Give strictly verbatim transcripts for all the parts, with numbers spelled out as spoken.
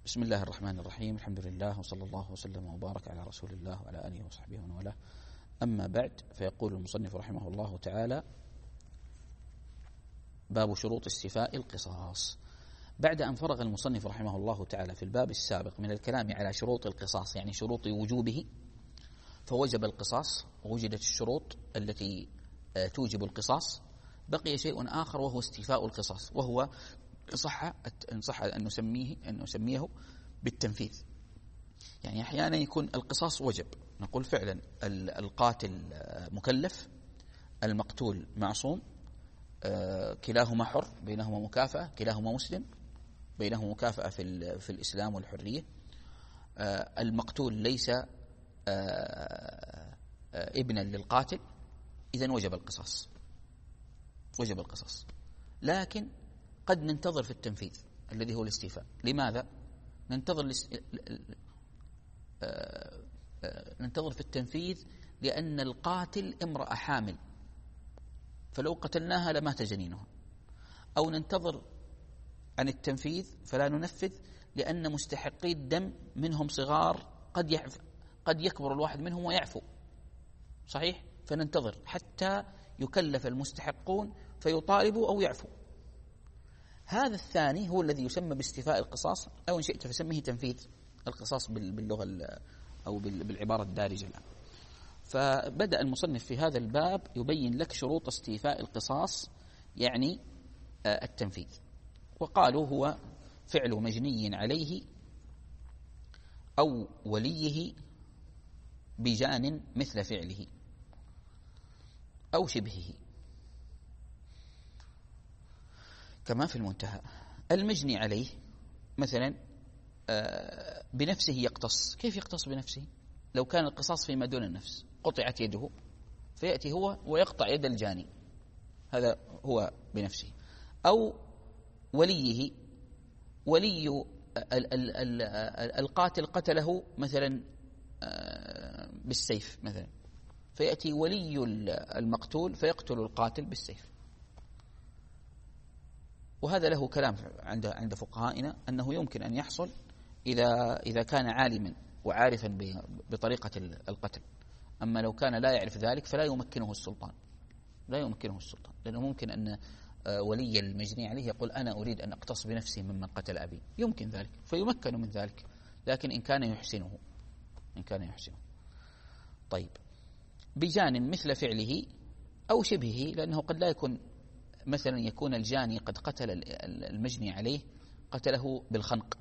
بسم الله الرحمن الرحيم. الحمد لله وصلى الله وسلم وبارك على رسول الله وعلى آله وصحبه ومن والاه. أما بعد، فيقول المصنف رحمه الله تعالى: باب شروط استيفاء القصاص. بعد أن فرغ المصنف رحمه الله تعالى في الباب السابق من الكلام على شروط القصاص، يعني شروط وجوبه، فوجب القصاص ووجدت الشروط التي توجب القصاص، بقي شيء آخر وهو استيفاء القصاص، وهو صح إن صح أن نسميه أن نسميه بالتنفيذ. يعني أحيانا يكون القصاص وجب، نقول فعلا القاتل مكلف، المقتول معصوم، كلاهما حر، بينهما مكافأة، كلاهما مسلم، بينهما مكافأة في في الإسلام والحرية. المقتول ليس ابنا للقاتل، إذن وجب القصاص، وجب القصاص. لكن قد ننتظر في التنفيذ الذي هو الاستيفاء. لماذا ننتظر ننتظر في التنفيذ؟ لأن القاتل امرأة حامل، فلو قتلناها لمات جنينها. أو ننتظر عن التنفيذ فلا ننفذ لأن مستحقي الدم منهم صغار، قد يعف قد يكبر الواحد منهم ويعفو، صحيح؟ فننتظر حتى يكلف المستحقون فيطالبوا أو يعفوا. هذا الثاني هو الذي يسمى باستيفاء القصاص، أو إن شئت فسميه تنفيذ القصاص باللغة أو بالعبارة الدارجة الآن. فبدأ المصنف في هذا الباب يبين لك شروط استيفاء القصاص، يعني التنفيذ. وقالوا هو فعل مجني عليه أو وليه بجان مثل فعله أو شبهه، كما في المنتهى. المجني عليه مثلا بنفسه يقتص. كيف يقتص بنفسه؟ لو كان القصاص فيما دون النفس، قطعت يده فيأتي هو ويقطع يد الجاني، هذا هو بنفسه. أو وليه، ولي القاتل قتله مثلا بالسيف مثلا، فيأتي ولي المقتول فيقتل القاتل بالسيف. وهذا له كلام عند عند فقهائنا أنه يمكن أن يحصل إذا إذا كان عالما وعارفا بطريقة القتل. أما لو كان لا يعرف ذلك فلا يمكنه السلطان، لا يمكنه السلطان، لأنه ممكن أن ولي المجني عليه يقول أنا أريد أن أقتص بنفسي ممن قتل أبي، يمكن ذلك فيمكن من ذلك، لكن إن كان يحسنه إن كان يحسنه طيب، بجان مثل فعله أو شبهه، لأنه قد لا يكون مثلا يكون الجاني قد قتل المجني عليه قتله بالخنق،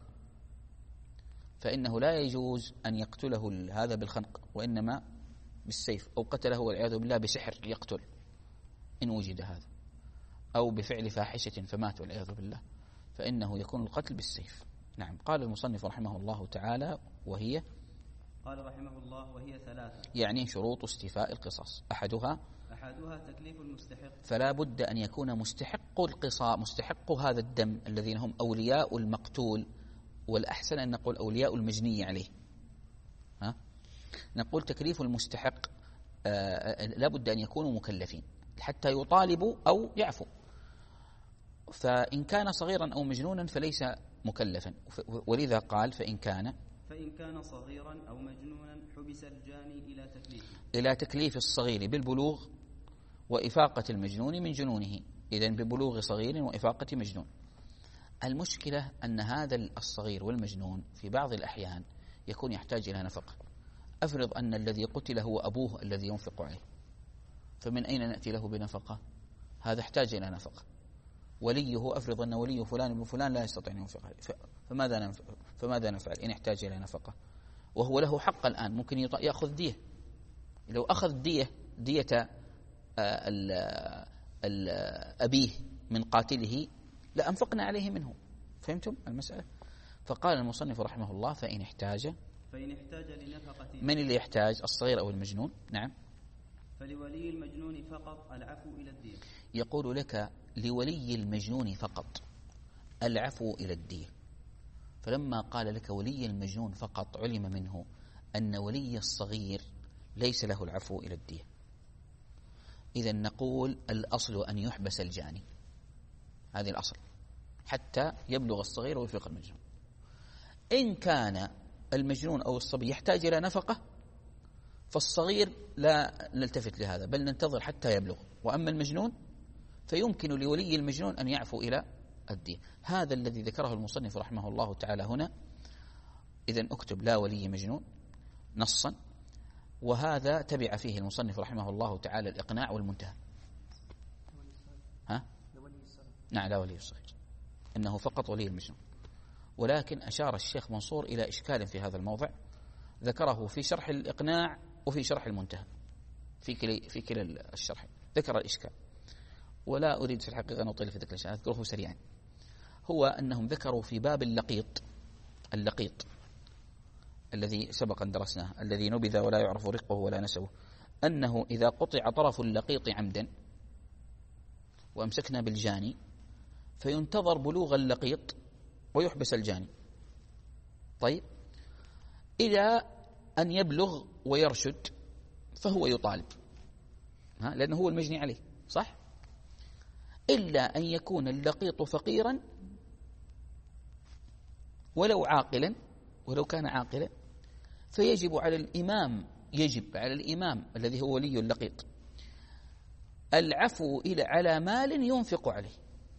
فإنه لا يجوز أن يقتله هذا بالخنق، وإنما بالسيف. أو قتله والعياذ بالله بسحر يقتل إن وجد هذا، أو بفعل فاحشة فمات والعياذ بالله، فإنه يكون القتل بالسيف. نعم. قال المصنف رحمه الله تعالى: وهي قال رحمه الله وهي ثلاثة، يعني شروط استيفاء القصاص. أحدها أحدها تكليف المستحق، فلا بد أن يكون مستحق القصاص، مستحق هذا الدم الذين هم أولياء المقتول، والأحسن أن نقول أولياء المجني عليه. ها؟ نقول تكليف المستحق آه لا بد أن يكونوا مكلفين حتى يطالبوا أو يعفوا. فإن كان صغيرا أو مجنونا فليس مكلفا، ولذا قال فإن كان فإن كان صغيرا أو مجنونا حبس الجاني إلى تكليفه، إلى تكليف الصغير بالبلوغ وإفاقة المجنون من جنونه، إذن ببلوغ صغير وإفاقة مجنون. المشكلة أن هذا الصغير والمجنون في بعض الأحيان يكون يحتاج إلى نفقة. أفرض أن الذي قتل هو أبوه الذي ينفق عليه، فمن أين نأتي له بنفقة؟ هذا احتاج إلى نفقة. وليه، أفرض أن وليه فلان ابن فلان لا يستطيع أن ينفق عليه، فماذا فماذا نفعل إن احتاج إلى نفقة؟ وهو له حق الآن، ممكن يأخذ دية. لو أخذ دية دية ال ال أبيه من قاتله لأنفقنا عليه منه. فهمتم المسألة؟ فقال المصنف رحمه الله: فإن احتاج فإن احتاج لنفقة. من اللي يحتاج؟ الصغير أو المجنون. نعم. فلولي المجنون فقط العفو إلى الدية. يقول لك لولي المجنون فقط العفو إلى الدية. فلما قال لك ولي المجنون فقط علم منه أن ولي الصغير ليس له العفو إلى الدية. إذن نقول الأصل أن يحبس الجاني، هذه الأصل، حتى يبلغ الصغير ويفيق المجنون. إن كان المجنون أو الصبي يحتاج إلى نفقة فالصغير لا نلتفت لهذا، بل ننتظر حتى يبلغ. وأما المجنون فيمكن لولي المجنون أن يعفو إلى الدية. هذا الذي ذكره المصنف رحمه الله تعالى هنا. إذن اكتب لا ولي مجنون نصا، وهذا تبع فيه المصنف رحمه الله تعالى الإقناع والمنتهى. ها؟ نعم لا ولي الصغير، إنه فقط ولي المجنون. ولكن أشار الشيخ منصور إلى إشكال في هذا الموضع ذكره في شرح الإقناع وفي شرح المنتهى، في كلا في كلا الشرح ذكر الإشكال، ولا أريد في الحقيقة أن أطيل في ذكر الإشكال، أذكره سريعا. هو أنهم ذكروا في باب اللقيط، اللقيط الذي سبق أن درسناه، الذي نبذ ولا يعرف رقه ولا نسبه، أنه إذا قطع طرف اللقيط عمدا وأمسكنا بالجاني فينتظر بلوغ اللقيط ويحبس الجاني. طيب، إلى أن يبلغ ويرشد فهو يطالب، ها، لأنه هو المجني عليه، صح؟ إلا أن يكون اللقيط فقيرا ولو عاقلا، ولو كان عاقلا فيجب على الإمام يجب على الإمام الذي هو ولي اللقيط العفو إلى على مال ينفق عليه.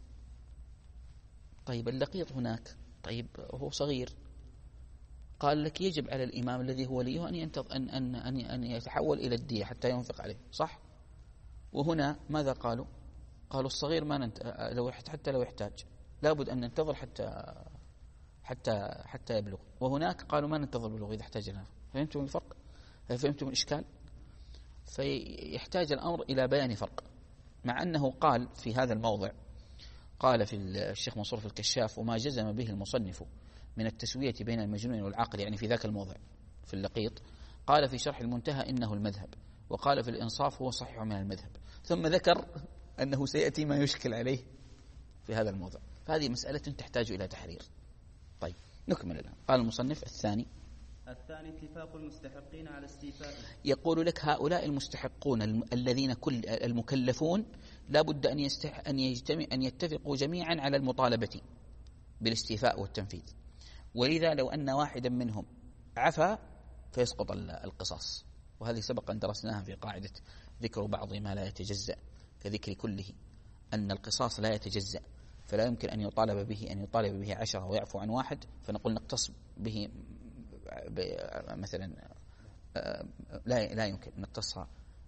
طيب اللقيط هناك، طيب هو صغير، قال لك يجب على الإمام الذي هو وليه أن ينتظر أن أن أن أن يتحول إلى الدية حتى ينفق عليه، صح؟ وهنا ماذا قالوا؟ قالوا الصغير ما ننت... لو حتى لو يحتاج لابد أن ننتظر حتى حتى حتى يبلغ، وهناك قالوا ما ننتظر بلوغ إذا احتاج لنا. فهمتم الفرق؟ فهمتم الإشكال؟ فيحتاج الأمر إلى بيان فرق، مع أنه قال في هذا الموضع، قال في الشيخ منصور في الكشاف: وما جزم به المصنف من التسوية بين المجنون والعاقل، يعني في ذاك الموضع في اللقيط. قال في شرح المنتهى إنه المذهب، وقال في الإنصاف هو صحيح من المذهب، ثم ذكر أنه سيأتي ما يشكل عليه في هذا الموضع. فهذه مسألة تحتاج إلى تحرير. طيب نكمل الآن. قال المصنف: الثاني الثاني اتفاق المستحقين على استيفائه. يقول لك هؤلاء المستحقون الذين كل المكلفون لا بد أن يستح أن يجتمع أن يتفقوا جميعا على المطالبة بالاستيفاء والتنفيذ، ولذا لو أن واحدا منهم عفا فيسقط القصاص. وهذه سبق أن درسناها في قاعدة ذكر بعض ما لا يتجزأ كذكر كله، أن القصاص لا يتجزأ، فلا يمكن أن يطالب به أن يطالب به عشرة ويعفو عن واحد، فنقول نقتص به مثلا لا لا يمكن نقتص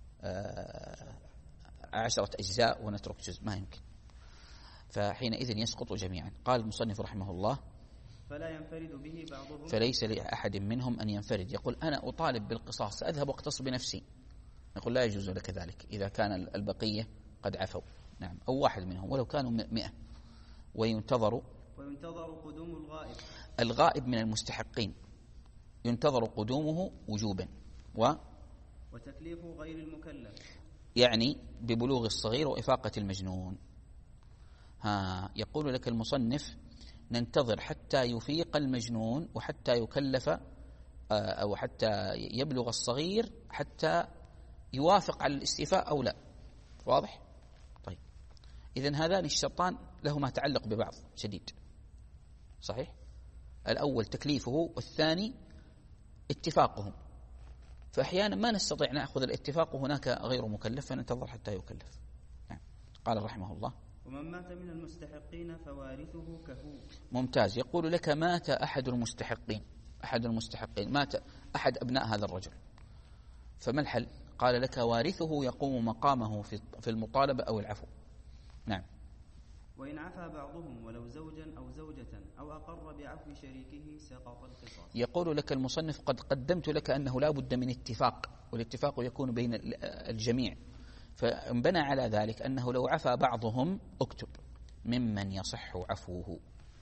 عشرة أجزاء ونترك جزء، ما يمكن، فحينئذ يسقط جميعا. قال المصنف رحمه الله: فلا ينفرد به بعضهم، فليس لأحد منهم أن ينفرد يقول أنا أطالب بالقصاص سأذهب واقتص بنفسي، نقول لا يجوز لك ذلك إذا كان البقية قد عفوا، نعم، أو واحد منهم ولو كانوا مئة. وينتظر وينتظر قدوم الغائب، الغائب من المستحقين ينتظر قدومه وجوبا، و وتكليف غير المكلف، يعني ببلوغ الصغير وإفاقة المجنون. ها، يقول لك المصنف: ننتظر حتى يفيق المجنون وحتى يكلف أو حتى يبلغ الصغير حتى يوافق على الاستيفاء أو لا. واضح؟ طيب، إذن هذان الشرطان لهما تعلق ببعض شديد، صحيح؟ الأول تكليفه، والثاني اتفاقهم. فأحيانا ما نستطيع نأخذ الاتفاق وهناك غير مكلف فننتظر حتى يكلف. نعم. قال رحمه الله: ومن مات من المستحقين فوارثه كهو. ممتاز. يقول لك مات أحد المستحقين، أحد المستحقين مات أحد أبناء هذا الرجل، فما الحل؟ قال لك وارثه يقوم مقامه في المطالبة أو العفو. نعم. وإن عفى بعضهم ولو زوجا أو زوجة أو أقر بعفو شريكه سقط القصاص. يقول لك المصنف: قد قدمت لك أنه لا بد من اتفاق، والاتفاق يكون بين الجميع، فانبنى على ذلك أنه لو عفى بعضهم اكتب ممن يصح عفوه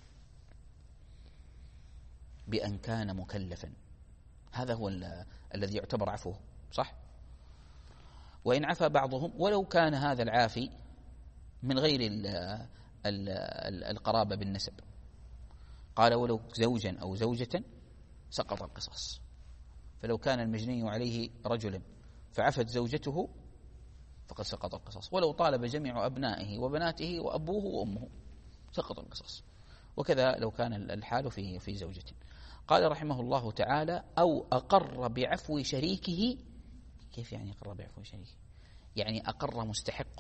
بأن كان مكلفا، هذا هو الذي يعتبر عفوه، صح؟ وإن عفى بعضهم ولو كان هذا العافي من غير ال ال ال القرابة بالنسب، قال ولو زوجا أو زوجة سقط القصاص. فلو كان المجني عليه رجلا فعفت زوجته فقد سقط القصاص، ولو طالب جميع أبنائه وبناته وأبوه وأمه سقط القصاص. وكذا لو كان الحال في في زوجة. قال رحمه الله تعالى: أو أقر بعفو شريكه. كيف يعني أقر بعفو شريكه؟ يعني أقر مستحق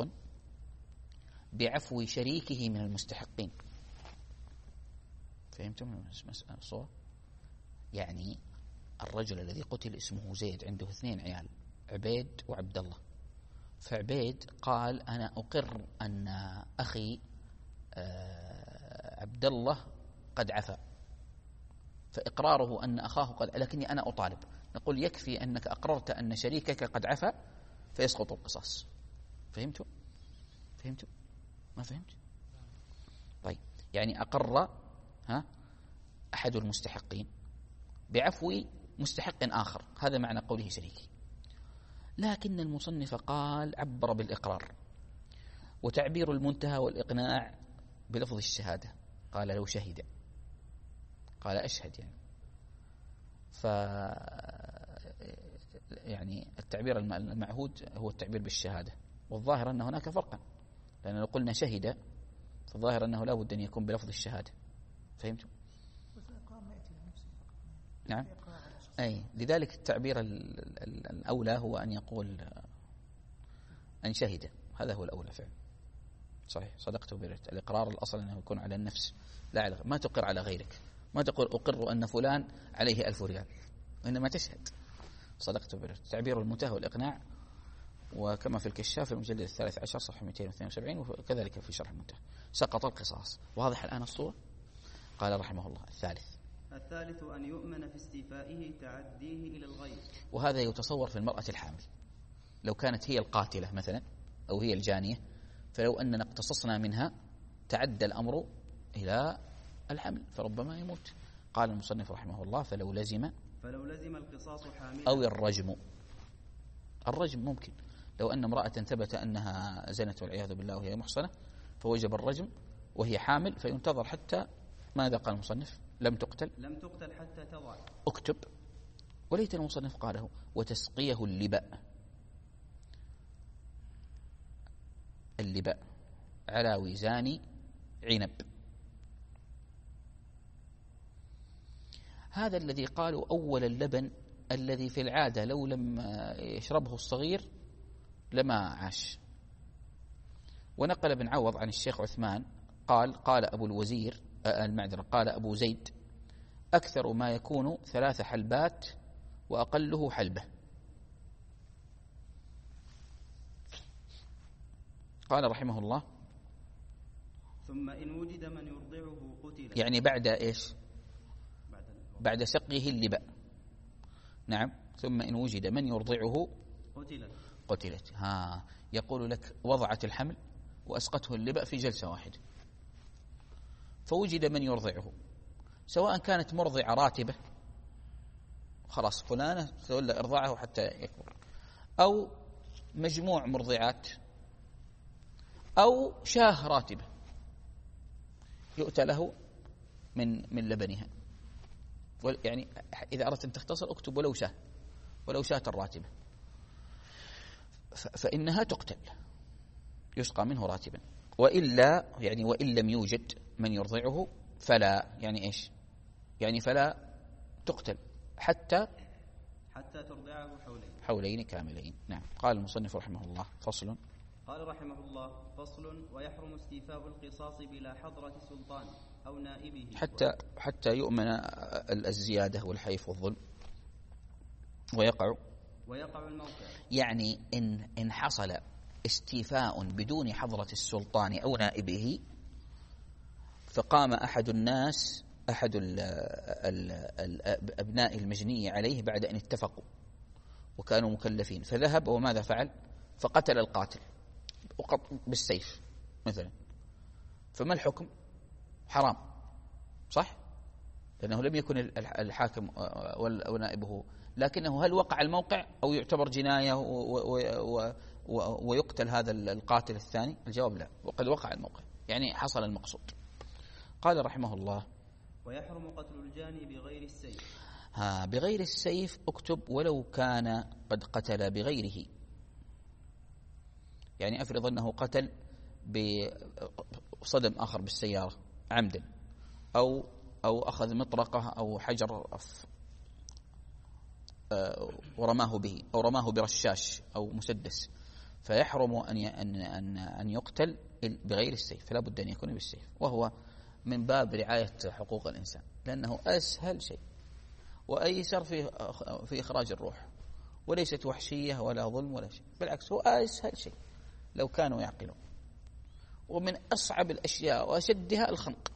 بعفو شريكه من المستحقين. فهمتم الصورة؟ يعني الرجل الذي قتل اسمه زيد عنده اثنين عيال، عبيد وعبد الله. فعبيد قال: أنا أقر أن أخي عبد الله قد عفا، فإقراره أن أخاه قد، لكني أنا أطالب. نقول: يكفي أنك أقررت أن شريكك قد عفا فيسقط القصاص. فهمتوا؟ فهمتوا؟ ما فهمت؟ طيب، يعني أقر ها أحد المستحقين بعفو مستحق آخر، هذا معنى قوله شريكي. لكن المصنف قال عبر بالإقرار، وتعبير المنتهى والإقناع بلفظ الشهادة. قال: لو شهد، قال: أشهد. يعني ف يعني التعبير المعهود هو التعبير بالشهادة، والظاهر أن هناك فرقا، لأن لو قلنا شهد فالظاهر أنه لا بد أن يكون بلفظ الشهادة. فهمتم؟ نعم. أي لذلك التعبير الأولى هو أن يقول أن شهد، هذا هو الأولى فعلا. صحيح، صدقت وبررت. الإقرار الأصل أنه يكون على النفس، لا على، ما تقر على غيرك. ما تقول أقر أن فلان عليه ألف ريال، وإنما تشهد. صدقت وبررت. تعبير المنتهى والإقناع، وكما في الكشاف المجلد الثالث عشر صفحة مئتين واثنين وسبعين، وكذلك في شرح المنتهى. سقط القصاص. واضح الآن الصورة؟ قال رحمه الله: الثالث الثالث أن يؤمن في استيفائه تعديه إلى الغير. وهذا يتصور في المرأة الحامل، لو كانت هي القاتلة مثلا أو هي الجانية، فلو أننا اقتصصنا منها تعدى الأمر إلى الحمل فربما يموت. قال المصنف رحمه الله: فلو لزم فلو لزم القصاص حاملا أو الرجم. الرجم ممكن، لو أن امرأة ثبت أنها زنت والعياذ بالله وهي محصنة فوجب الرجم وهي حامل، فينتظر حتى، ماذا قال المصنف؟ لم تقتل لم تقتل حتى تضع. اكتب. وليت المصنف قاله: وتسقيه اللباء. اللباء على وزان عنب. هذا الذي قالوا أول اللبن الذي في العادة لو لم يشربه الصغير لما عاش. ونقل ابن عوض عن الشيخ عثمان قال: قال أبو الوزير المعذرة قال أبو زيد: أكثر ما يكون ثلاث حلبات وأقله حلبة. قال رحمه الله: ثم إن وجد من يرضعه قتل. يعني بعد إيش؟ بعد, بعد سقيه اللباء. نعم. ثم إن وجد من يرضعه قتلت. قتلت. ها، يقول لك: وضعت الحمل وأسقته اللباء في جلسة واحدة، فوجد من يرضعه، سواء كانت مرضعة راتبة خلاص فلانة تولى إرضاعه حتى يكبر، أو مجموع مرضعات، أو شاه راتبة يؤتى له من من لبنها. يعني إذا أردت أن تختصر اكتب ولو شاه، ولو شاة الراتبة، فإنها تقتل، يسقى منه راتبا. وإلا يعني وإن لم يوجد من يرضعه فلا، يعني إيش؟ يعني فلا تقتل حتى حتى ترضعه حولين حولين كاملين. نعم. قال المصنف رحمه الله: فصل. قال رحمه الله: فصل. ويحرم استيفاء القصاص بلا حضرة سلطان أو نائبه حتى حتى يؤمن الزيادة والحيف والظلم، ويقع ويقع الموقع. يعني إن إن حصل استيفاء بدون حضرة السلطان أو نائبه، فقام أحد الناس أحد ال ال ال أبناء المجني عليه بعد أن اتفقوا وكانوا مكلفين، فذهب وماذا فعل؟ فقتل القاتل بالسيف مثلا، فما الحكم؟ حرام، صح؟ لأنه لم يكن الحاكم ونائبه، لكنه هل وقع الموقع أو يعتبر جناية ويقتل هذا القاتل الثاني؟ الجواب لا، وقد وقع الموقع، يعني حصل المقصود. قال رحمه الله: ويحرم قتل الجاني بغير السيف. ها، بغير السيف اكتب ولو كان قد قتل بغيره. يعني أفرض أنه قتل بصدم آخر بالسيارة عمدا، أو أو أخذ مطرقة أو حجر ورماه به أو رماه برشاش أو مسدس، فيحرم أن أن أن يقتل بغير السيف، فلا بد أن يكون بالسيف، وهو من باب رعاية حقوق الإنسان، لأنه أسهل شيء وأيسر في في إخراج الروح، وليست وحشية ولا ظلم ولا شيء، بالعكس هو أسهل شيء لو كانوا يعقلون. ومن أصعب الأشياء وأشدها الخنق،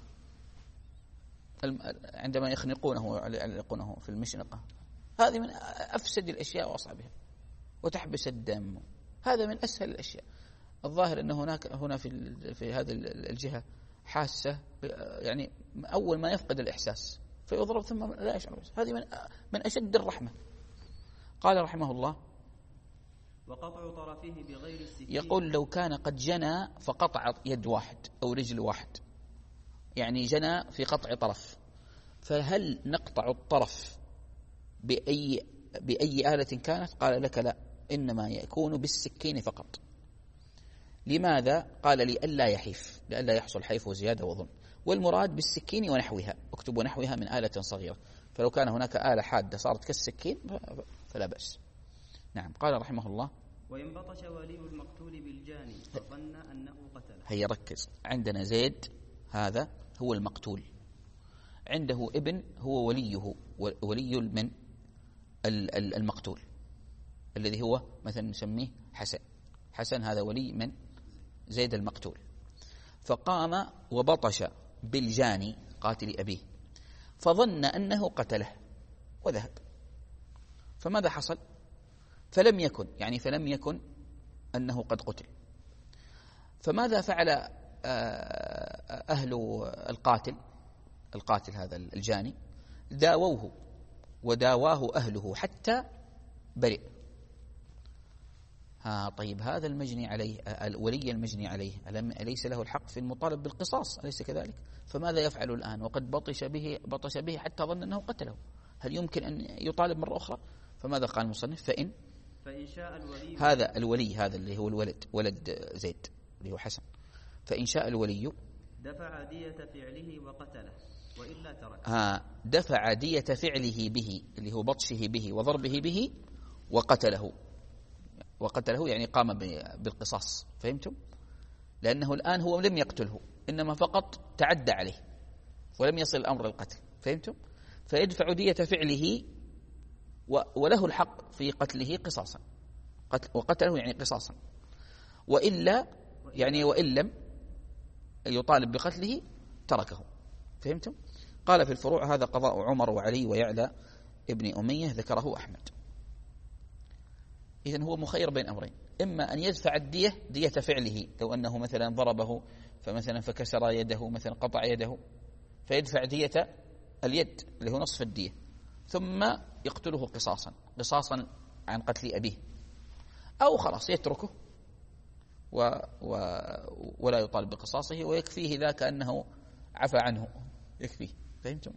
عندما يخنقونه ويعلقونه في المشنقة، هذه من أفسد الأشياء وأصعبها، وتحبس الدم، هذا من أسهل الأشياء. الظاهر أنه هناك هنا في في هذه الجهة حاسة، يعني أول ما يفقد الإحساس فيضرب ثم لا يشعر، هذه من من أشد الرحمة. قال رحمه الله: وقطع طرفه بغير السكين. يقول لو كان قد جنى فقطع يد واحد أو رجل واحد، يعني جنى في قطع طرف، فهل نقطع الطرف بأي بأي آلة كانت؟ قال لك لا، إنما يكون بالسكين فقط. لماذا؟ قال لئلا يحيف، لئلا يحصل حيف وزيادة وظلم، والمراد بالسكين ونحوها، اكتبوا نحوها من آلة صغيرة، فلو كان هناك آلة حادة صارت كالسكين فلا بأس. نعم. قال رحمه الله: وإن بطش ولي المقتول بالجاني فظن أنه قتله. هيا ركز، عندنا زيد هذا هو المقتول، عنده ابن هو وليه، ولي من المقتول الذي هو مثلا نسميه حسن، حسن هذا ولي من زيد المقتول، فقام وبطش بالجاني قاتل أبيه فظن أنه قتله وذهب، فماذا حصل؟ فلم يكن، يعني فلم يكن أنه قد قتل، فماذا فعل أهل القاتل القاتل هذا الجاني؟ داووه وداواه أهله حتى برئ. ها طيب، هذا المجني عليه، الولي المجني عليه، أليس له الحق في المطالب بالقصاص؟ أليس كذلك؟ فماذا يفعل الآن وقد بطش به بطش به حتى ظن أنه قتله؟ هل يمكن أن يطالب مرة أخرى؟ فماذا قال المصنف؟ فإن فإن شاء الولي، هذا الولي هذا اللي هو الولد، ولد زيد اللي هو حسن، فإن شاء الولي دفع دية فعله وقتله وإلا ترك. ها دفع دية فعله به اللي هو بطشه به وضربه به وقتله، وقتله يعني قام بالقصاص، فهمتم؟ لأنه الآن هو لم يقتله، إنما فقط تعدى عليه ولم يصل الأمر للقتل، فهمتم؟ فيدفع دية فعله وله الحق في قتله قصاصا، وقتله يعني قصاصا، وإلا يعني وإن لم يطالب بقتله تركه، فهمتم؟ قال في الفروع: هذا قضاء عمر وعلي ويعلى ابن أمية ذكره أحمد. إذن هو مخير بين أمرين، إما أن يدفع الدية دية فعله، لو أنه مثلا ضربه فمثلا فكسر يده، مثلا قطع يده، فيدفع دية اليد اللي هو نصف الدية، ثم يقتله قصاصا قصاصا عن قتل أبيه، أو خلاص يتركه و و ولا يطالب بقصاصه ويكفيه ذاك أنه عفى عنه، يكفيه، فهمتم؟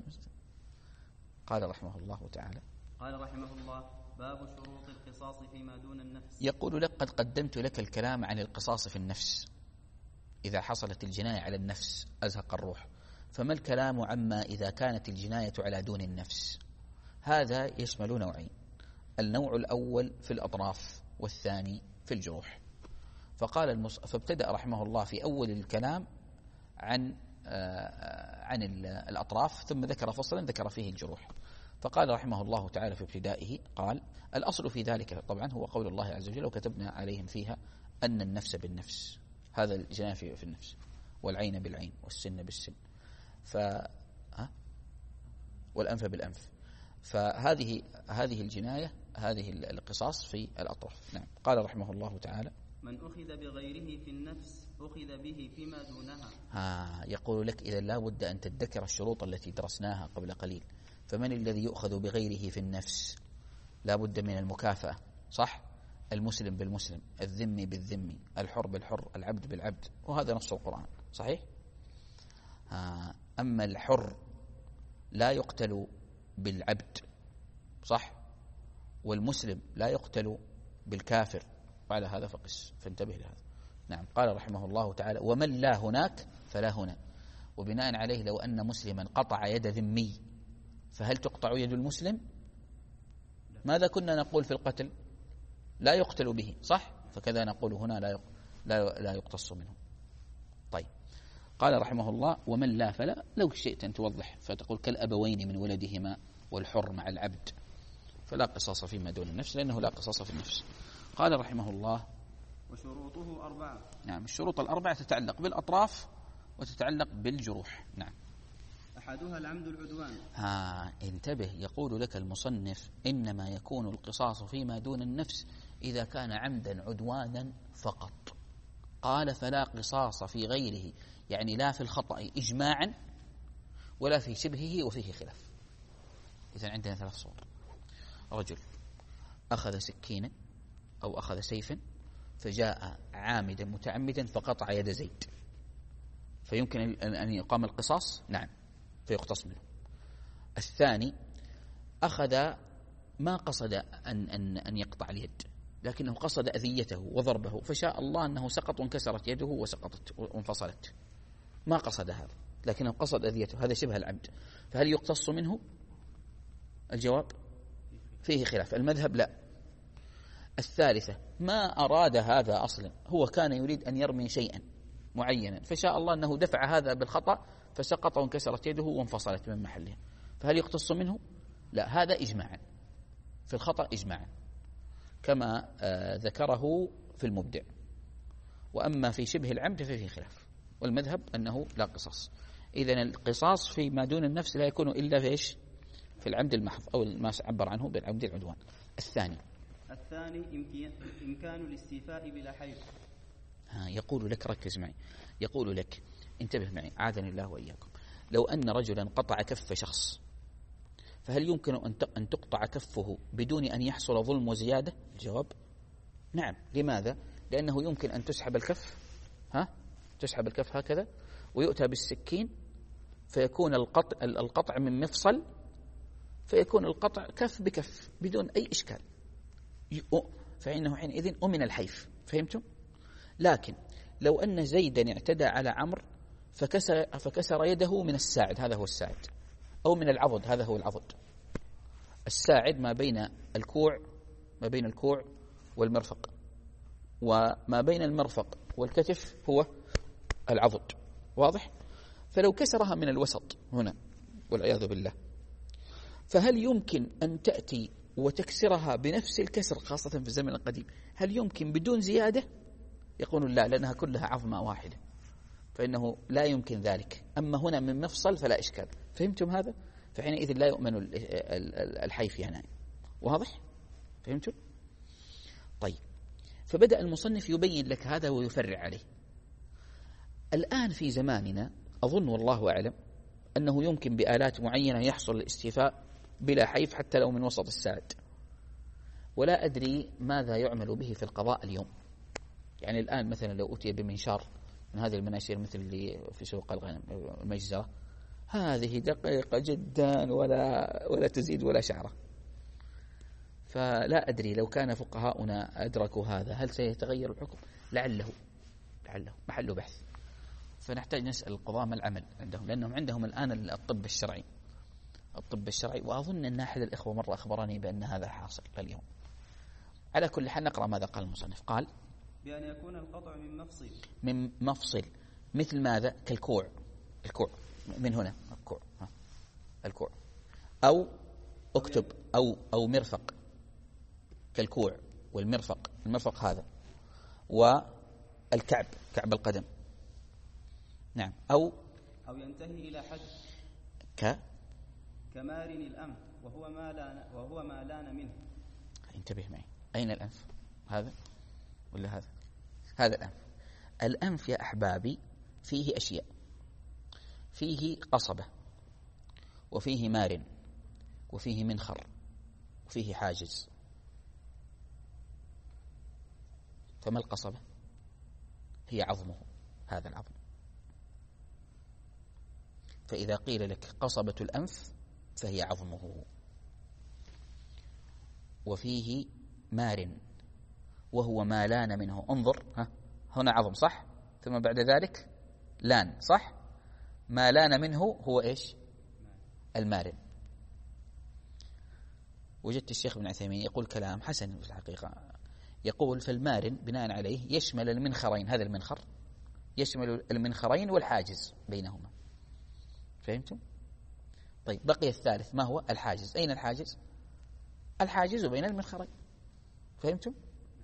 قال رحمه الله تعالى: قال رحمه الله: باب شروط القصاص فيما دون النفس. يقول لك: قد قدمت لك الكلام عن القصاص في النفس، إذا حصلت الجناية على النفس أزهق الروح، فما الكلام عما إذا كانت الجناية على دون النفس؟ هذا يشمل نوعين، النوع الأول في الأطراف والثاني في الجروح. فقال المص... فابتدأ رحمه الله في أول الكلام عن آه عن الأطراف، ثم ذكر فصلا ذكر فيه الجروح. فقال رحمه الله تعالى في ابتدائه، قال: الأصل في ذلك طبعا هو قول الله عز وجل: وكتبنا عليهم فيها أن النفس بالنفس، هذا الجناية في النفس، والعين بالعين والسن بالسن، ف ها؟ والأنف بالأنف، فهذه هذه الجناية، هذه القصاص في الأطراف. نعم. قال رحمه الله تعالى: من أخذ بغيره في النفس أخذ به فيما دونها. ها يقول لك: إذا لا بد أن تتذكر الشروط التي درسناها قبل قليل. فمن الذي يؤخذ بغيره في النفس؟ لا بد من المكافأة، صح؟ المسلم بالمسلم، الذمي بالذمي، الحر بالحر، العبد بالعبد، وهذا نص القرآن، صحيح؟ ها أما الحر لا يقتل بالعبد، صح؟ والمسلم لا يقتل بالكافر، وعلى هذا فقس، فانتبه لهذا. نعم. قال رحمه الله تعالى: ومن لا هناك فلا هنا. وبناء عليه لو أن مسلما قطع يد ذمي فهل تقطع يد المسلم؟ ماذا كنا نقول في القتل؟ لا يقتل به، صح؟ فكذا نقول هنا لا لا لا يقتص منه. طيب، قال رحمه الله: ومن لا فلا. لو شئت أن توضح فتقول كالأبوين من ولدهما والحر مع العبد، فلا قصاص فيما دون النفس، لأنه لا قصاص في النفس. قال رحمه الله: وشروطه أربعة. نعم، الشروط الأربعة تتعلق بالأطراف وتتعلق بالجروح. نعم. أحدها العمد العدوان. ها انتبه، يقول لك المصنف: إنما يكون القصاص فيما دون النفس إذا كان عمدا عدوانا فقط. قال: فلا قصاص في غيره، يعني لا في الخطأ إجماعا ولا في شبهه وفيه خلاف. إذن عندنا ثلاث صور: رجل أخذ سكينا أو أخذ سيفا فجاء عامدا متعمدا فقطع يد زيد، فيمكن أن يقام القصاص؟ نعم، فيقتص منه. الثاني أخذ ما قصد أن, أن, أن يقطع اليد، لكنه قصد أذيته وضربه، فشاء الله أنه سقط وانكسرت يده وسقطت وانفصلت، ما قصد هذا لكنه قصد أذيته، هذا شبه العمد، فهل يقتص منه؟ الجواب فيه خلاف، المذهب لا. الثالثة ما أراد هذا أصلا، هو كان يريد أن يرمي شيئا معينا فشاء الله أنه دفع هذا بالخطأ فسقط وانكسرت يده وانفصلت من محلها، فهل يقتص منه؟ لا، هذا إجماعا في الخطأ إجماعا كما آه ذكره في المبدع. وأما في شبه العمد ففيه خلاف، والمذهب أنه لا قصاص. إذن القصاص فيما دون النفس لا يكون إلا في إيش؟ في العمد المحض، أو ما عبر عنه بالعمد العدوان. الثاني الثاني إمكان الاستيفاء بلا حيف. ها يقول لك، ركز معي، يقول لك انتبه معي عاذني الله وإياكم: لو أن رجلا قطع كف شخص فهل يمكن أن تقطع كفه بدون أن يحصل ظلم وزيادة؟ الجواب نعم. لماذا؟ لأنه يمكن أن تسحب الكف، ها تسحب الكف هكذا ويؤتى بالسكين فيكون القطع, القطع من مفصل، فيكون القطع كف بكف بدون أي إشكال، فإنه حينئذ أمن الحيف. فهمتم؟ لكن لو أن زيدا اعتدى على عمرو فكسر, فكسر يده من الساعد، هذا هو الساعد، أو من العضد، هذا هو العضد. الساعد ما بين الكوع ما بين الكوع والمرفق، وما بين المرفق والكتف هو العضد، واضح؟ فلو كسرها من الوسط هنا والعياذ بالله، فهل يمكن أن تأتي وتكسرها بنفس الكسر، خاصة في الزمن القديم، هل يمكن بدون زيادة؟ يقولون لا، لأنها كلها عظمة واحدة، فإنه لا يمكن ذلك. أما هنا من مفصل فلا إشكال. فهمتم هذا؟ فحينئذ لا يؤمن الحيف يعني، واضح؟ فهمتم؟ طيب، فبدأ المصنف يبين لك هذا ويفرع عليه. الآن في زماننا أظن والله أعلم أنه يمكن بآلات معينة يحصل الاستيفاء بلا حيف حتى لو من وسط الساعد، ولا أدري ماذا يعمل به في القضاء اليوم. يعني الآن مثلا لو أتي بمنشار من هذه المناشير مثل اللي في سوق الغنم المجزرة، هذه دقيقة جدا ولا ولا تزيد ولا شعرة. فلا أدري لو كان فقهاؤنا أدركوا هذا هل سيتغير الحكم؟ لعله لعله محل بحث. فنحتاج نسأل القضاة ما العمل عندهم، لأنهم عندهم الآن الطب الشرعي الطب الشرعي وأظن أن أحد الإخوة مرة أخبرني بأن هذا حاصل اليوم. على كل حال نقرأ ماذا قال المصنف. قال: بأن يكون القطع من مفصل من مفصل مثل ماذا؟ كالكوع، الكوع من هنا الكوع، ها الكوع، أو اكتب أو أو مرفق، كالكوع والمرفق، المرفق هذا، والكعب، كعب القدم، نعم، أو أو ينتهي إلى حد ك كمارن الأنف وهو ما لان وهو ما لان منه. انتبه معي، أين الأنف؟ هذا ولا هذا؟ هذا الأنف. الأنف يا أحبابي فيه أشياء، فيه قصبة، وفيه مارن، وفيه منخر، وفيه حاجز. فما القصبة؟ هي عظمه، هذا العظم. فإذا قيل لك قصبة الأنف فهي عظمه. وفيه مارن وهو ما لان منه. انظر، ها هنا عظم صح، ثم بعد ذلك لان صح، ما لان منه هو إيش؟ المارن. وجدت الشيخ ابن عثيمين يقول كلام حسن في الحقيقة، يقول فالمارن بناء عليه يشمل المنخرين، هذا المنخر يشمل المنخرين والحاجز بينهما. فهمتم؟ طيب بقي الثالث، ما هو؟ الحاجز. أين الحاجز؟ الحاجز بين المنخرين. فهمتم؟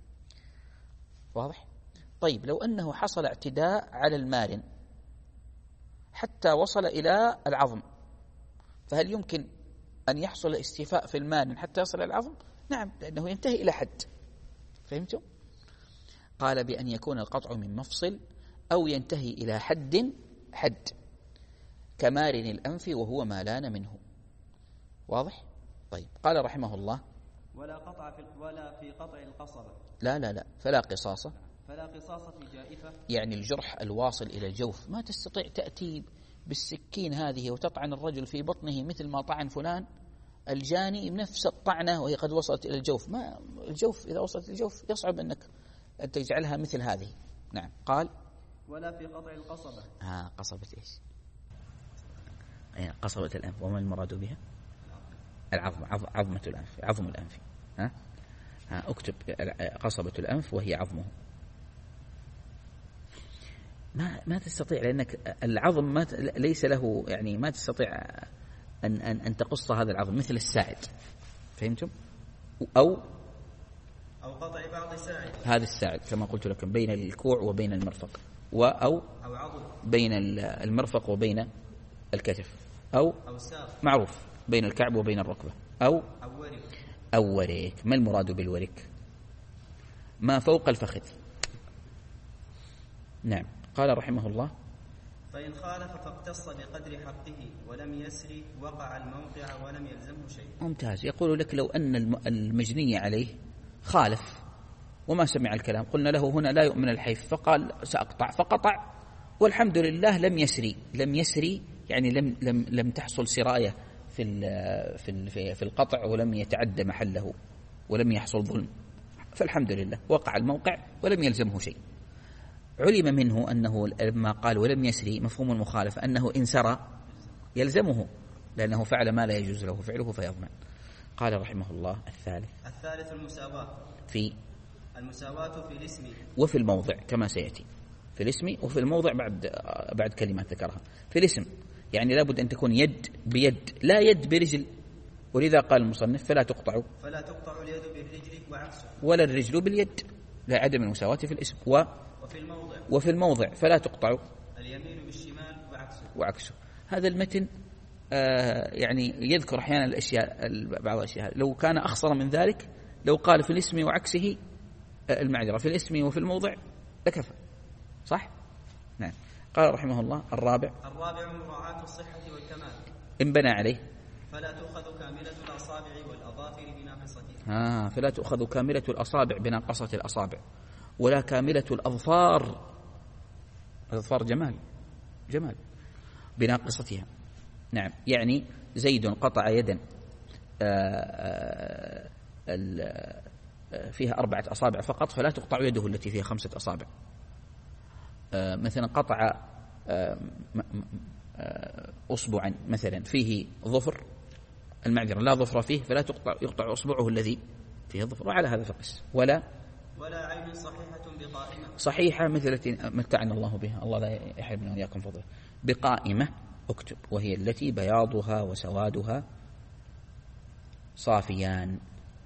واضح؟ طيب لو أنه حصل اعتداء على المارن حتى وصل إلى العظم، فهل يمكن أن يحصل استيفاء في المارن حتى يصل إلى العظم؟ نعم، لأنه ينتهي إلى حد. فهمتم؟ قال بأن يكون القطع من مفصل أو ينتهي إلى حد حد كمارن الأنف وهو ما لان منه. واضح؟ طيب قال رحمه الله ولا قطع في ولا في قطع القصبة. لا لا لا فلا قصاص. فلا قصاص في جائفة، يعني الجرح الواصل إلى الجوف ما تستطيع تأتي بالسكين هذه وتطعن الرجل في بطنه مثل ما طعن فلان الجاني بنفس الطعنة وهي قد وصلت إلى الجوف. ما الجوف إذا وصلت إلى الجوف يصعب أنك أن تجعلها مثل هذه. نعم. قال ولا في قطع القصبة. ها آه قصبة إيش؟ يعني قصبة الأنف، وما المراد بها؟ العظم، عظمة الأنف، عظم الأنف. ها ها اكتب قصبة الأنف وهي عظمه. ما ما تستطيع، لأنك العظم ما ليس له، يعني ما تستطيع أن أن أن تقص هذا العظم مثل الساعد. فهمتم؟ أو أو قطع بعض الساعد، هذا الساعد كما قلت لكم بين الكوع وبين المرفق، أو أو عضد بين المرفق وبين الكتف، أو أو ساق معروف بين الكعب وبين الركبة، أو أو ورك. أو ورك. ما المراد بالورك؟ ما فوق الفخذ. نعم. قال رحمه الله فإن خالف فاقتص بقدر حقه ولم يسري وقع الموقع ولم يلزمه شيء. ممتاز. يقول لك لو أن المجني عليه خالف وما سمع الكلام، قلنا له هنا لا يؤمن الحيف فقال سأقطع فقطع والحمد لله لم يسري. لم يسري يعني لم لم لم تحصل سراية في في في القطع ولم يتعدى محله ولم يحصل ظلم، فالحمد لله وقع الموقع ولم يلزمه شيء. علم منه أنه لما قال ولم يسري مفهوم المخالفة أنه إن سرى يلزمه، لأنه فعل ما لا يجوز له فعله فيضمن. قال رحمه الله الثالث الثالث المساواة. في المساواة في الاسم وفي الموضع كما سيأتي. في الاسم وفي الموضع بعد بعد كلمات ذكرها. في الاسم يعني لابد أن تكون يد بيد لا يد برجل، ولذا قال المصنف فلا تقطع فلا تقطع اليد بالرجل وعكسه، ولا الرجل باليد، لا عدم المساواة في الاسم. و وفي الموضع وفي الموضع فلا تقطع اليمين بالشمال وعكسه وعكسه. هذا المتن آه يعني يذكر أحيانا الأشياء بعض الأشياء لو كان أخصر من ذلك، لو قال في الاسم وعكسه آه المعذرة في الاسم وفي الموضع لكفى. صح؟ نعم. قال رحمه الله الرابع الرابع مراعاة الصحة والكمال. إن بنى عليه فلا تؤخذ كاملة الأصابع والأظافر بناقصتها. آه فلا تؤخذ كاملة الأصابع بناقصة الأصابع، ولا كاملة الأظفار، الأظفار جمال جمال بناقصتها. نعم. يعني زيد قطع يدا آآ آآ فيها أربعة أصابع فقط فلا تقطع يده التي فيها خمسة أصابع. مثلا قطع أصبعا مثلا فيه ظفر، المعذرة لا ظفر فيه فلا تقطع يقطع أصبعه الذي فيه ظفر، وعلى هذا فقس. ولا ولا عين صحيحة بقائمة، صحيحة مثل التي متعنا الله بها، الله لا يحرمنا وإياكم فضله. بقائمة اكتب، وهي التي بياضها وسوادها صافيان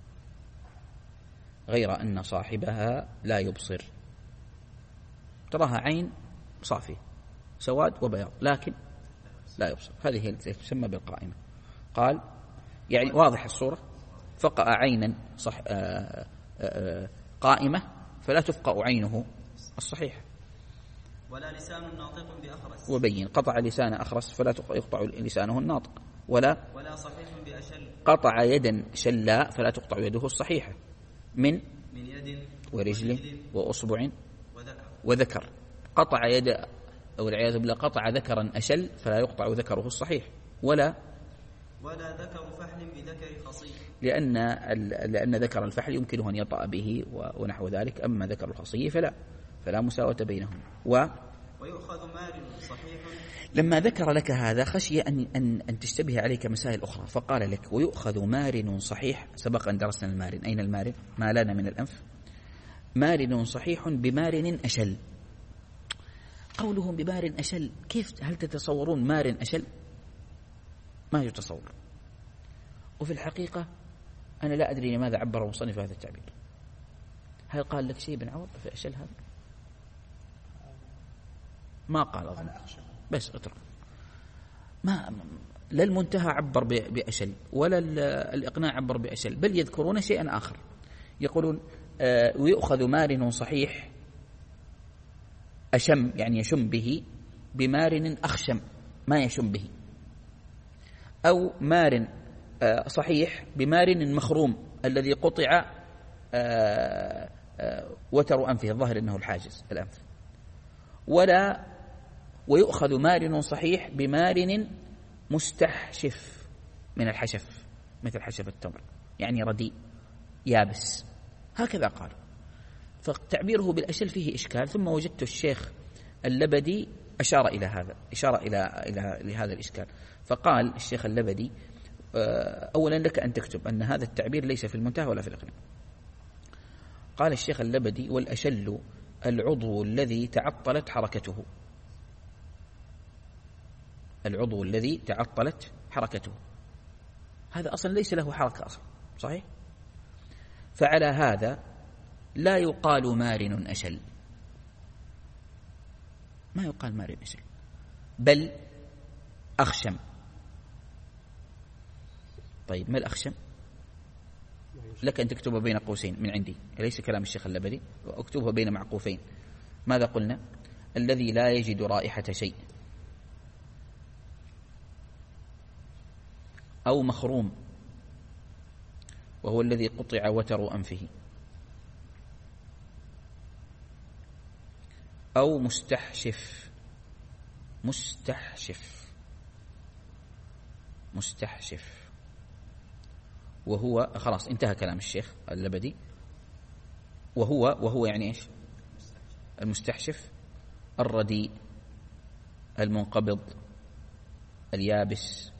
غير أن صاحبها لا يبصر. تراها عين صافية سواد وبياض لكن لا يبصر، هذه هي التي تسمى بالقائمة. قال يعني واضح الصورة، فقأ عينا صح آآ آآ قائمة فلا تفقأ عينه الصحيح. ولا لسان ناطق بأخرس، وبين قطع لسان أخرس فلا يقطع لسانه الناطق. ولا ولا صحيح بأشل، قطع يدا شلاء فلا تقطع يده الصحيحة. من من يد ورجل وأصبع وذكر وذكر. قطع يد أو العياذ بالله قطع ذكرا أشل فلا يقطع ذكره الصحيح. ولا ولا ذكر فحل بذكر خصي، لأن لأن ذكر الفحل يمكنه أن يطأ به ونحو ذلك، أما ذكر الخصي فلا فلا مساواة بينهم. و ويؤخذ مال صحيح. لما ذكر لك هذا خشي أن, أن, أن تشتبه عليك مسائل أخرى، فقال لك ويؤخذ مارن صحيح. سبق أن درسنا المارن. أين المارن؟ ما لنا من الأنف. مارن صحيح بمارن أشل. قولهم بمارن أشل، كيف؟ هل تتصورون مارن أشل؟ ما يتصور. وفي الحقيقة أنا لا أدري لماذا عبر المصنف هذا التعبير. هل قال لك شيء بن عوض في أشل هذا؟ ما قال أظن، بس اترك. ما لا المنتهى عبر بأشل ولا الإقناع عبر بأشل، بل يذكرون شيئا آخر. يقولون آه ويؤخذ مارن صحيح أشم، يعني يشم به، بمارن أخشم ما يشم به، أو مارن آه صحيح بمارن مخروم الذي قطع آه آه وتر أنفه، الظاهر أنه الحاجز الأنف. ولا ويؤخذ مارن صحيح بمارن مستحشف من الحشف، مثل حشف التمر، يعني رديء يابس، هكذا قال. فتعبيره بالأشل فيه إشكال. ثم وجدت الشيخ اللبدي أشار إلى هذا، إشارة إلى إلى لهذا الإشكال. فقال الشيخ اللبدي أولا لك أن تكتب أن هذا التعبير ليس في المنتهى ولا في الإقناع. قال الشيخ اللبدي والأشل العضو الذي تعطلت حركته، العضو الذي تعطلت حركته، هذا أصلا ليس له حركة أصلا، صحيح؟ فعلى هذا لا يقال مارن أشل، ما يقال مارن أشل، بل أخشم. طيب ما الأخشم؟ لك أن تكتبه بين قوسين من عندي، ليس كلام الشيخ اللبدي، واكتبه بين معقوفين. ماذا قلنا؟ الذي لا يجد رائحة شيء، أو مخروم وهو الذي قطع وتر أنفه، أو مستحشف، مستحشف مستحشف وهو خلاص انتهى كلام الشيخ اللبدي. وهو وهو يعني إيش؟ المستحشف الرديء المنقبض اليابس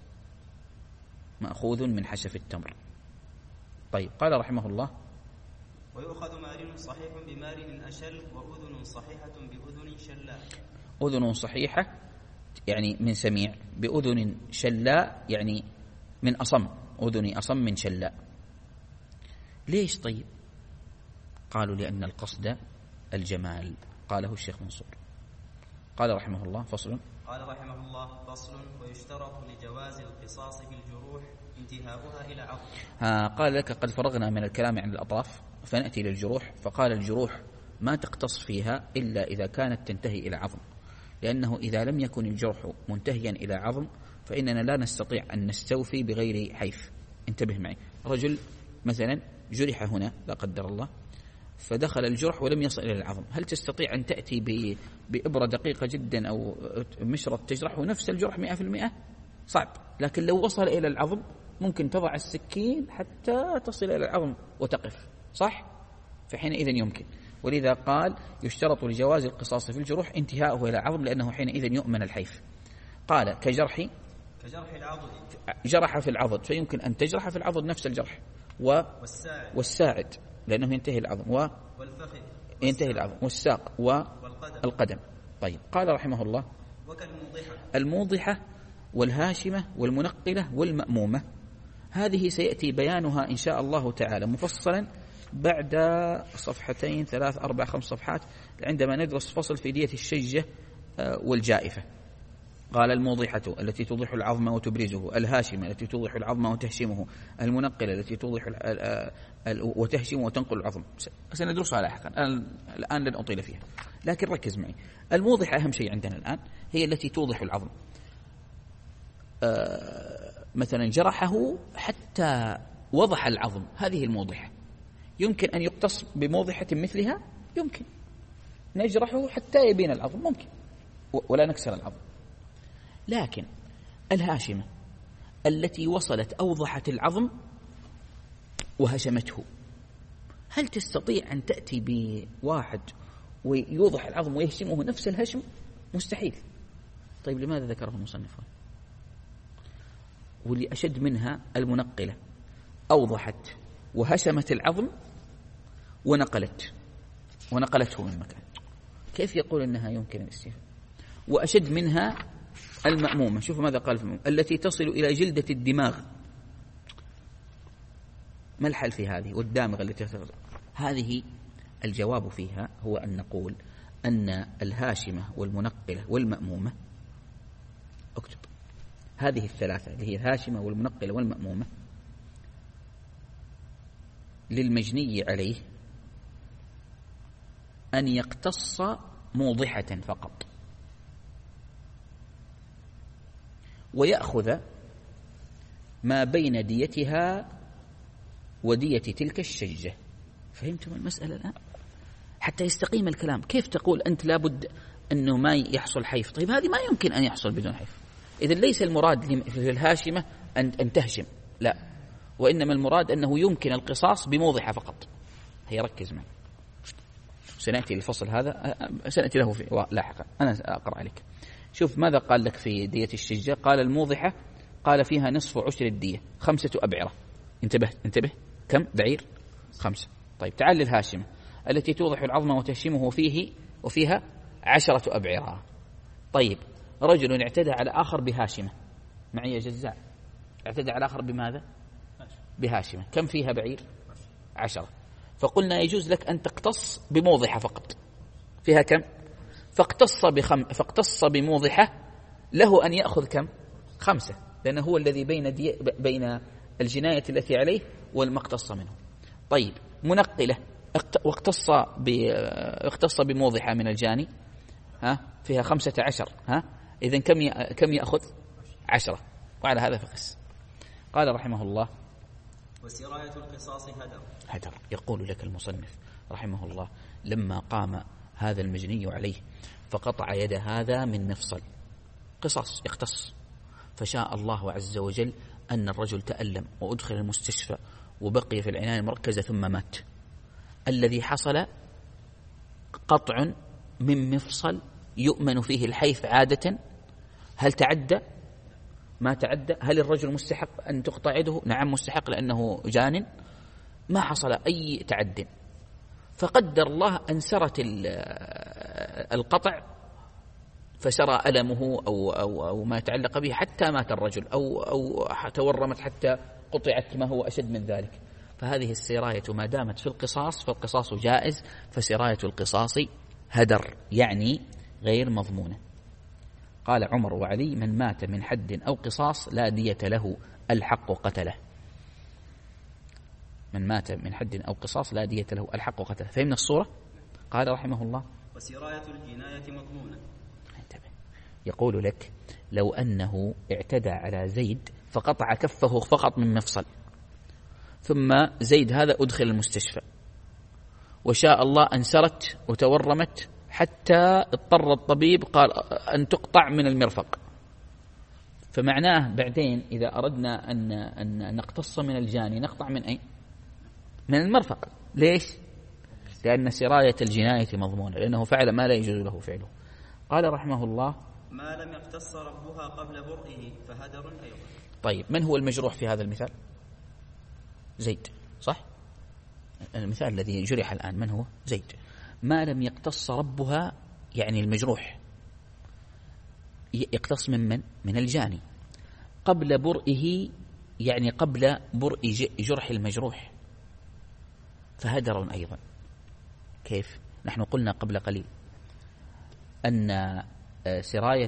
مأخوذ من حشف التمر. طيب قال رحمه الله ويؤخذ مارن صحيح بمارن أشل وأذن صحيحة بأذن شلاء. أذن صحيحة يعني من سميع، بأذن شلاء يعني من أصم، أذني أصم من شلاء. ليش طيب؟ قالوا لأن القصد الجمال. قاله الشيخ منصور. قال رحمه الله فصل. قال رحمه الله فصل ويشترط لجواز القصاص بالجروح انتهاؤها إلى عظم. ها قال لك قد فرغنا من الكلام عن الأطراف فنأتي للجروح. فقال الجروح ما تقتص فيها إلا إذا كانت تنتهي إلى عظم، لأنه إذا لم يكن الجرح منتهيا إلى عظم فإننا لا نستطيع أن نستوفي بغير حيف. انتبه معي، رجل مثلا جرح هنا لا قدر الله، فدخل الجرح ولم يصل إلى العظم، هل تستطيع أن تأتي بإبرة دقيقة جدا أو مشرط تجرحه نفس الجرح مئة في المئة؟ صعب. لكن لو وصل إلى العظم ممكن تضع السكين حتى تصل إلى العظم وتقف، صح؟ فحينئذ يمكن. ولذا قال يشترط لجواز القصاص في الجروح انتهاؤه إلى العظم، لأنه حينئذ يؤمن الحيف. قال كجرح كجرح العضد، جرح في العضد فيمكن أن تجرح في العضد نفس الجرح، و والساعد, والساعد لأنه ينتهي العظم، و والفخذ ينتهي العظم، والساق والقدم. طيب قال رحمه الله وكالموضحة، الموضحة والهاشمة والمنقلة والمأمومة، هذه سيأتي بيانها إن شاء الله تعالى مفصلا بعد صفحتين ثلاث أربع خمس صفحات عندما ندرس فصل في دية الشجة والجائفة. قال الموضحة التي توضح العظم وتبرزه، الهاشمة التي توضح العظم وتهشمه، المنقلة التي توضح وتهشم وتنقل العظم. سندرسها لاحقا، الآن لن أطيل فيها، لكن ركز معي. الموضحة أهم شيء عندنا الآن هي التي توضح العظم. مثلا جرحه حتى وضح العظم، هذه الموضحة. يمكن أن يقتص بموضحة مثلها، يمكن نجرحه حتى يبين العظم، ممكن ولا نكسر العظم. لكن الهاشمة التي وصلت أوضحت العظم وهشمته، هل تستطيع أن تأتي بواحد ويوضح العظم ويهشمه نفس الهشم؟ مستحيل. طيب لماذا ذكره المصنف؟ واللي أشد منها المنقلة، أوضحت وهشمت العظم ونقلت ونقلته من مكان، كيف يقول أنها يمكن الاستيفاء؟ وأشد منها المأمومة، شوفوا ماذا قال في المأمومة، التي تصل إلى جلدة الدماغ. ما الحل في هذه؟ والدامغة التي تصل هذه، الجواب فيها هو أن نقول أن الهاشمة والمنقلة والمأمومة، اكتب هذه الثلاثة اللي هي الهاشمة والمنقلة والمأمومة، للمجني عليه أن يقتص موضحة فقط، ويأخذ ما بين ديتها ودية تلك الشجة. فهمتم المسألة الآن؟ حتى يستقيم الكلام. كيف تقول أنت لابد أنه ما يحصل حيف؟ طيب هذه ما يمكن أن يحصل بدون حيف. إذن ليس المراد في الهاشمة أن تهشم، لا، وإنما المراد أنه يمكن القصاص بموضحة فقط. هي ركز معي، سنأتي للفصل هذا، سنأتي له في لاحقا، أنا أقرأ عليك. شوف ماذا قال لك في دية الشجة. قال الموضحة قال فيها نصف عشر الدية، خمسة أبعرة. انتبه انتبه، كم بعير؟ خمسة. طيب تعال للهاشمة التي توضح العظم وتهشمه فيه وفيها عشرة أبعرة. طيب رجل اعتدى على آخر بهاشمة، معي جزاء، اعتدى على آخر بماذا؟ بهاشمة، كم فيها بعير؟ عشرة. فقلنا يجوز لك أن تقتص بموضحة فقط، فيها كم؟ فاقتص بخم فاقتص بموضحة، له أن يأخذ كم؟ خمسة، لأنه هو الذي بين دي... بين الجناية التي عليه والمقتص منه. طيب منقلة واقتص ب... اقتص بموضحة من الجاني، ها فيها خمسة عشر، ها إذن كم ي... كم يأخذ؟ عشرة. وعلى هذا فقس. قال رحمه الله: وسراية القصاص هدر. هدر. يقول لك المصنف رحمه الله: لما قام هذا المجني عليه فقطع يد هذا من مفصل، قصاص يختص، فشاء الله عز وجل أن الرجل تألم وأدخل المستشفى وبقي في العناية المركزة ثم مات. الذي حصل قطع من مفصل يؤمن فيه الحيف عادة، هل تعدى؟ ما تعدى. هل الرجل مستحق أن تقطع يده؟ نعم مستحق، لأنه جان، ما حصل أي تعد. فقدر الله أن سرت القطع فسرى ألمه أو, أو, أو ما يتعلق به حتى مات الرجل، أو, أو تورمت حتى قطعت ما هو أشد من ذلك. فهذه السراية ما دامت في القصاص فالقصاص جائز، فسراية القصاص هدر، يعني غير مضمونة. قال عمر وعلي: من مات من حد أو قصاص لا دية له، الحق قتله. من مات من حد أو قصاص لا دية له، الحق قتله. فهمنا الصورة؟ قال رحمه الله: وسراية الجناية مضمونة. يقول لك: لو أنه اعتدى على زيد فقطع كفه فقط من مفصل، ثم زيد هذا أدخل المستشفى وشاء الله أن سرت وتورمت حتى اضطر الطبيب قال أن تقطع من المرفق، فمعناه بعدين إذا أردنا أن, أن نقتص من الجاني نقطع من أين؟ من المرفق. ليش؟ لأن سراية الجناية مضمونة، لأنه فعل ما لا يجوز له فعله. قال رحمه الله: ما لم يقتص ربها قبل برئه فهدر أيضا. طيب من هو المجروح في هذا المثال؟ زيد، صح؟ المثال الذي جرح الآن من هو؟ زيد. ما لم يقتص ربها يعني المجروح، يقتص من من؟ من الجاني. قبل برئه يعني قبل برء جرح المجروح، فهدر أيضا. كيف؟ نحن قلنا قبل قليل أن سراية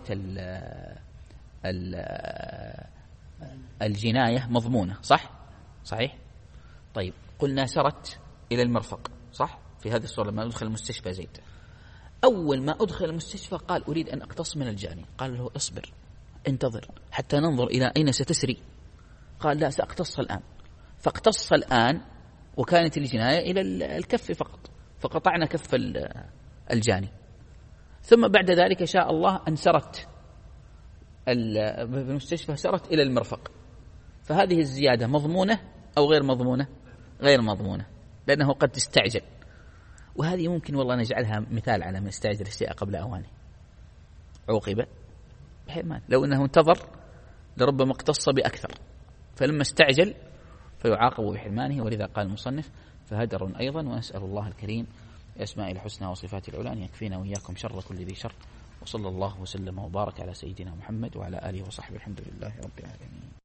الجناية مضمونة، صح؟ صحيح؟ طيب قلنا سرت إلى المرفق، صح؟ في هذه الصورة لما أدخل المستشفى زيد، أول ما أدخل المستشفى قال أريد أن أقتص من الجاني، قال له اصبر انتظر حتى ننظر إلى أين ستسري، قال لا سأقتص الآن، فاقتص الآن وكانت الجناية إلى الكف فقط، فقطعنا كف الجاني. ثم بعد ذلك شاء الله أن سرت المستشفى سرت إلى المرفق، فهذه الزيادة مضمونة أو غير مضمونة؟ غير مضمونة، لأنه قد تستعجل. وهذه ممكن والله نجعلها مثال على من استعجل الشيء قبل أوانه، عوقب بحرمان، لو أنه انتظر لربما اقتص بأكثر، فلما استعجل فيعاقب بحرمانه. ولذا قال المصنف فهدر أيضا. ونسأل الله الكريم بأسماء الحسنى وصفات العلى أن يكفينا وإياكم شر كل ذي شر، وصلى الله وسلم وبارك على سيدنا محمد وعلى آله وصحبه. الحمد لله رب العالمين.